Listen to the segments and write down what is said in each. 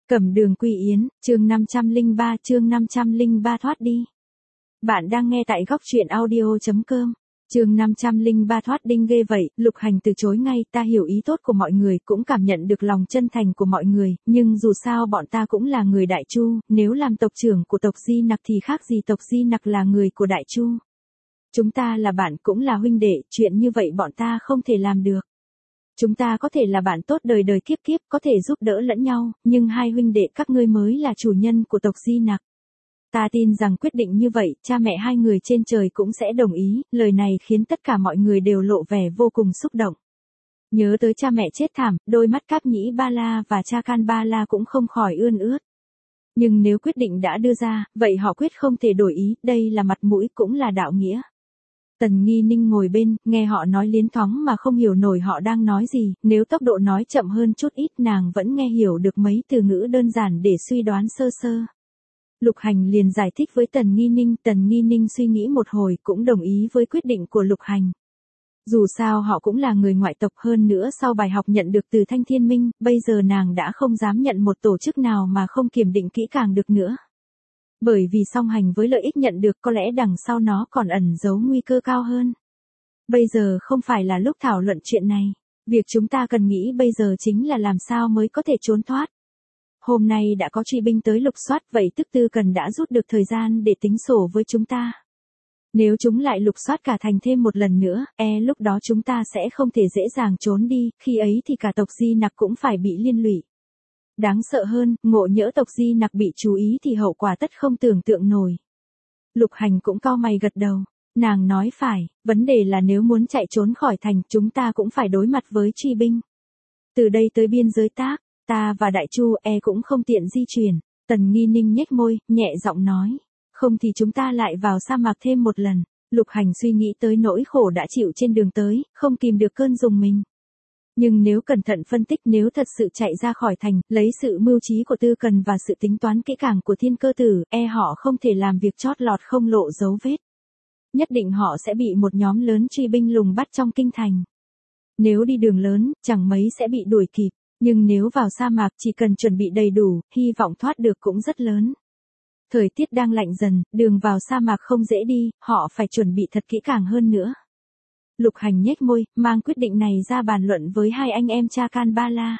Cẩm Đường Quy Yến, chương 503 thoát đi. Bạn đang nghe tại góc truyện audio.com. Chương 503 thoát đinh ghê vậy, Lục Hành từ chối ngay, ta hiểu ý tốt của mọi người, cũng cảm nhận được lòng chân thành của mọi người, nhưng dù sao bọn ta cũng là người Đại Chu, nếu làm tộc trưởng của tộc Di Nặc thì khác gì tộc Di Nặc là người của Đại Chu. Chúng ta là bạn cũng là huynh đệ, chuyện như vậy bọn ta không thể làm được. Chúng ta có thể là bạn tốt đời đời kiếp kiếp, có thể giúp đỡ lẫn nhau, nhưng hai huynh đệ các ngươi mới là chủ nhân của tộc Di Nặc. Ta tin rằng quyết định như vậy, cha mẹ hai người trên trời cũng sẽ đồng ý, lời này khiến tất cả mọi người đều lộ vẻ vô cùng xúc động. Nhớ tới cha mẹ chết thảm, đôi mắt Cáp Nhĩ Ba La và Cha Can Ba La cũng không khỏi ươn ướt. Nhưng nếu quyết định đã đưa ra, vậy họ quyết không thể đổi ý, đây là mặt mũi cũng là đạo nghĩa. Tần Nghi Ninh ngồi bên, nghe họ nói liến thoáng mà không hiểu nổi họ đang nói gì, nếu tốc độ nói chậm hơn chút ít nàng vẫn nghe hiểu được mấy từ ngữ đơn giản để suy đoán sơ sơ. Lục Hành liền giải thích với Tần Nghi Ninh suy nghĩ một hồi cũng đồng ý với quyết định của Lục Hành. Dù sao họ cũng là người ngoại tộc, hơn nữa sau bài học nhận được từ Thanh Thiên Minh, bây giờ nàng đã không dám nhận một tổ chức nào mà không kiểm định kỹ càng được nữa. Bởi vì song hành với lợi ích nhận được có lẽ đằng sau nó còn ẩn giấu nguy cơ cao hơn. Bây giờ không phải là lúc thảo luận chuyện này. Việc chúng ta cần nghĩ bây giờ chính là làm sao mới có thể trốn thoát. Hôm nay đã có truy binh tới lục soát, vậy tức Tư Cần đã rút được thời gian để tính sổ với chúng ta. Nếu chúng lại lục soát cả thành thêm một lần nữa, lúc đó chúng ta sẽ không thể dễ dàng trốn đi, khi ấy thì cả tộc Di Nặc cũng phải bị liên lụy. Đáng sợ hơn, ngộ nhỡ tộc Di Nặc bị chú ý thì hậu quả tất không tưởng tượng nổi. Lục Hành cũng cau mày gật đầu. Nàng nói phải, vấn đề là nếu muốn chạy trốn khỏi thành, chúng ta cũng phải đối mặt với truy binh. Từ đây tới biên giới Tác, ta và Đại Chu cũng không tiện di chuyển. Tần Nghi Ninh nhếch môi, nhẹ giọng nói. Không thì chúng ta lại vào sa mạc thêm một lần. Lục Hành suy nghĩ tới nỗi khổ đã chịu trên đường tới, không kìm được cơn rùng mình. Nhưng nếu cẩn thận phân tích, nếu thật sự chạy ra khỏi thành, lấy sự mưu trí của Tư Cần và sự tính toán kỹ càng của Thiên Cơ Tử, họ không thể làm việc chót lọt không lộ dấu vết. Nhất định họ sẽ bị một nhóm lớn truy binh lùng bắt trong kinh thành. Nếu đi đường lớn, chẳng mấy sẽ bị đuổi kịp, nhưng nếu vào sa mạc chỉ cần chuẩn bị đầy đủ, hy vọng thoát được cũng rất lớn. Thời tiết đang lạnh dần, đường vào sa mạc không dễ đi, họ phải chuẩn bị thật kỹ càng hơn nữa. Lục Hành nhếch môi, mang quyết định này ra bàn luận với hai anh em Cha Can Ba La.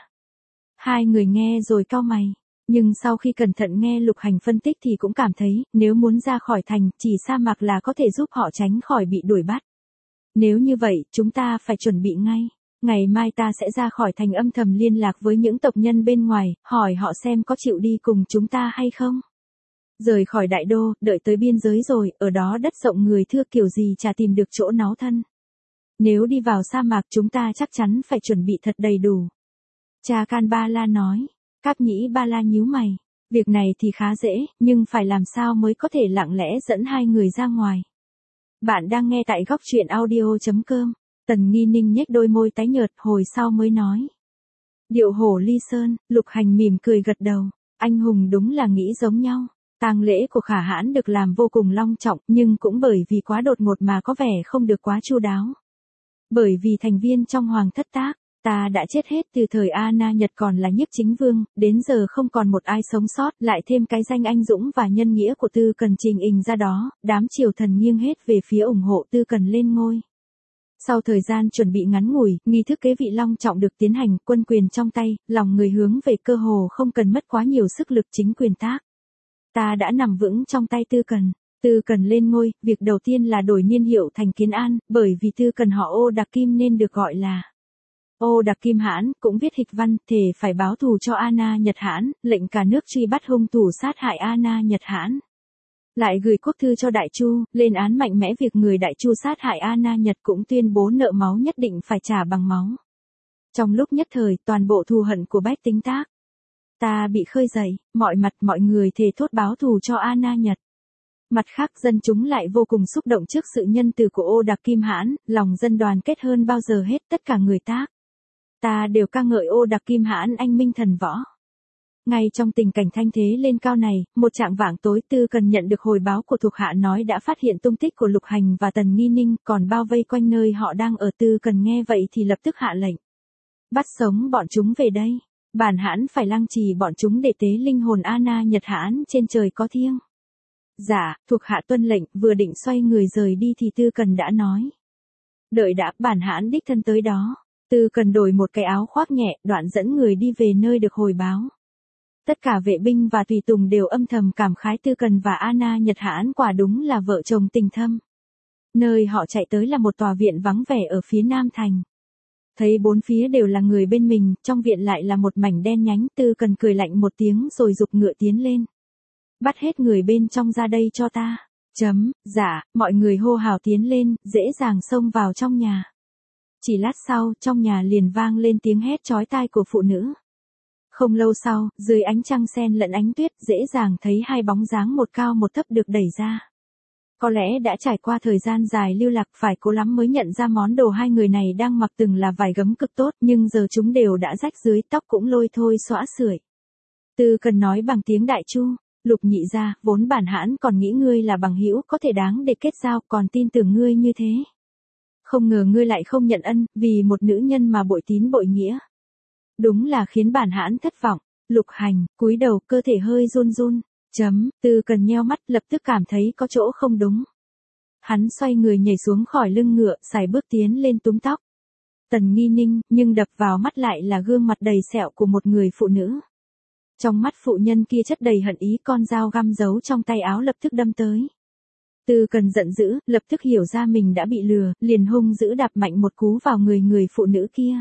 Hai người nghe rồi cau mày, nhưng sau khi cẩn thận nghe Lục Hành phân tích thì cũng cảm thấy, nếu muốn ra khỏi thành, chỉ sa mạc là có thể giúp họ tránh khỏi bị đuổi bắt. Nếu như vậy, chúng ta phải chuẩn bị ngay. Ngày mai ta sẽ ra khỏi thành âm thầm liên lạc với những tộc nhân bên ngoài, hỏi họ xem có chịu đi cùng chúng ta hay không. Rời khỏi đại đô, đợi tới biên giới rồi, ở đó đất rộng người thưa kiểu gì chả tìm được chỗ náu thân. Nếu đi vào sa mạc chúng ta chắc chắn phải chuẩn bị thật đầy đủ. Cha Can Ba La nói. Cáp Nhĩ Ba La nhíu mày. Việc này thì khá dễ, nhưng phải làm sao mới có thể lặng lẽ dẫn hai người ra ngoài. Bạn đang nghe tại góc truyện audio.com. Tần Nghi Ninh nhếch đôi môi tái nhợt, hồi sau mới nói. Điệu hổ ly sơn. Lục Hành mỉm cười gật đầu. Anh hùng đúng là nghĩ giống nhau. Tang lễ của Khả Hãn được làm vô cùng long trọng, nhưng cũng bởi vì quá đột ngột mà có vẻ không được quá chu đáo. Bởi vì thành viên trong Hoàng thất Tác, ta đã chết hết từ thời A Na Nhật còn là Nhiếp Chính Vương, đến giờ không còn một ai sống sót, lại thêm cái danh anh dũng và nhân nghĩa của Tư Cần trình ình ra đó, đám triều thần nghiêng hết về phía ủng hộ Tư Cần lên ngôi. Sau thời gian chuẩn bị ngắn ngủi, nghi thức kế vị long trọng được tiến hành, quân quyền trong tay, lòng người hướng về cơ hồ không cần mất quá nhiều sức lực chính quyền Tác. Ta đã nằm vững trong tay Tư Cần. Tư Cần lên ngôi, việc đầu tiên là đổi niên hiệu thành Kiến An, bởi vì Tư Cần họ Ô Đặc Kim nên được gọi là Ô Đặc Kim Hãn, cũng viết hịch văn, thề phải báo thù cho A Na Nhật Hãn, lệnh cả nước truy bắt hung thủ sát hại A Na Nhật Hãn. Lại gửi quốc thư cho Đại Chu, lên án mạnh mẽ việc người Đại Chu sát hại A Na Nhật, cũng tuyên bố nợ máu nhất định phải trả bằng máu. Trong lúc nhất thời, toàn bộ thù hận của bách tính Tác ta bị khơi dậy, mọi mặt mọi người thề thốt báo thù cho A Na Nhật. Mặt khác dân chúng lại vô cùng xúc động trước sự nhân từ của Ô Đặc Kim Hãn, lòng dân đoàn kết hơn bao giờ hết, tất cả người Tác ta đều ca ngợi Ô Đặc Kim Hãn anh minh thần võ. Ngay trong tình cảnh thanh thế lên cao này, một trạng vạng tối Tư Cần nhận được hồi báo của thuộc hạ nói đã phát hiện tung tích của Lục Hành và Tần Nghi Ninh, còn bao vây quanh nơi họ đang ở. Tư Cần nghe vậy thì lập tức hạ lệnh. Bắt sống bọn chúng về đây. Bản hãn phải lăng trì bọn chúng để tế linh hồn Anna Nhật Hãn trên trời có thiêng. Dạ, thuộc hạ tuân lệnh, vừa định xoay người rời đi thì Tư Cần đã nói. Đợi đã, bản hãn đích thân tới đó. Tư Cần đổi một cái áo khoác nhẹ, đoạn dẫn người đi về nơi được hồi báo. Tất cả vệ binh và tùy tùng đều âm thầm cảm khái Tư Cần và Anna Nhật Hãn quả đúng là vợ chồng tình thâm. Nơi họ chạy tới là một tòa viện vắng vẻ ở phía nam thành. Thấy bốn phía đều là người bên mình, trong viện lại là một mảnh đen nhánh, Tư Cần cười lạnh một tiếng rồi giục ngựa tiến lên. Bắt hết người bên trong ra đây cho ta. Dạ, mọi người hô hào tiến lên, dễ dàng xông vào trong nhà. Chỉ lát sau, trong nhà liền vang lên tiếng hét chói tai của phụ nữ. Không lâu sau, dưới ánh trăng sen lẫn ánh tuyết, dễ dàng thấy hai bóng dáng một cao một thấp được đẩy ra. Có lẽ đã trải qua thời gian dài lưu lạc, phải cố lắm mới nhận ra món đồ hai người này đang mặc từng là vải gấm cực tốt, nhưng giờ chúng đều đã rách dưới, tóc cũng lôi thôi xõa xưởi. Tư Cần nói bằng tiếng Đại Chu. Lục nhị gia, vốn bản hãn còn nghĩ ngươi là bằng hữu có thể đáng để kết giao, còn tin tưởng ngươi như thế. Không ngờ ngươi lại không nhận ân, vì một nữ nhân mà bội tín bội nghĩa. Đúng là khiến bản hãn thất vọng. Lục Hành, cúi đầu, cơ thể hơi run run. Tư Cần nheo mắt, lập tức cảm thấy có chỗ không đúng. Hắn xoay người nhảy xuống khỏi lưng ngựa, sải bước tiến lên túm tóc. Tần Nghi Ninh, nhưng đập vào mắt lại là gương mặt đầy sẹo của một người phụ nữ. Trong mắt phụ nhân kia chất đầy hận ý, con dao găm giấu trong tay áo lập tức đâm tới. Tư Cần giận dữ, lập tức hiểu ra mình đã bị lừa, liền hung dữ đạp mạnh một cú vào người phụ nữ kia.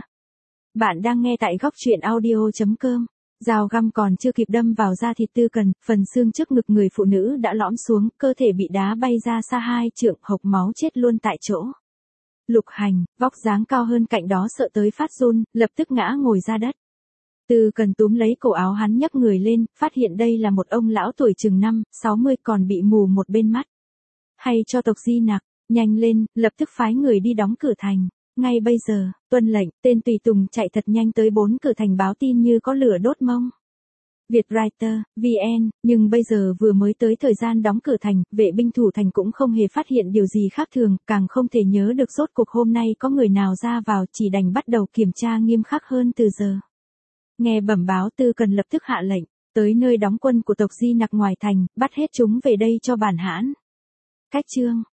Bạn đang nghe tại góc truyện audio.com. Dao găm còn chưa kịp đâm vào da thịt Tư Cần, phần xương trước ngực người phụ nữ đã lõm xuống, cơ thể bị đá bay ra xa 2 trượng, hộc máu chết luôn tại chỗ. Lục Hành, vóc dáng cao hơn cạnh đó sợ tới phát run, lập tức ngã ngồi ra đất. Tư Cần túm lấy cổ áo hắn nhấc người lên, phát hiện đây là một ông lão tuổi chừng 50, còn bị mù một bên mắt. Hay cho tộc Di Nặc, nhanh lên, lập tức phái người đi đóng cửa thành. Ngay bây giờ, tuân lệnh, tên tùy tùng chạy thật nhanh tới 4 cửa thành báo tin như có lửa đốt mông. Vietwriter, VN, nhưng bây giờ vừa mới tới thời gian đóng cửa thành, vệ binh thủ thành cũng không hề phát hiện điều gì khác thường, càng không thể nhớ được rốt cuộc hôm nay có người nào ra vào, chỉ đành bắt đầu kiểm tra nghiêm khắc hơn từ giờ. Nghe bẩm báo, Tư Cần lập tức hạ lệnh, tới nơi đóng quân của tộc Di Nặc ngoài thành, bắt hết chúng về đây cho bản hãn. Cách chương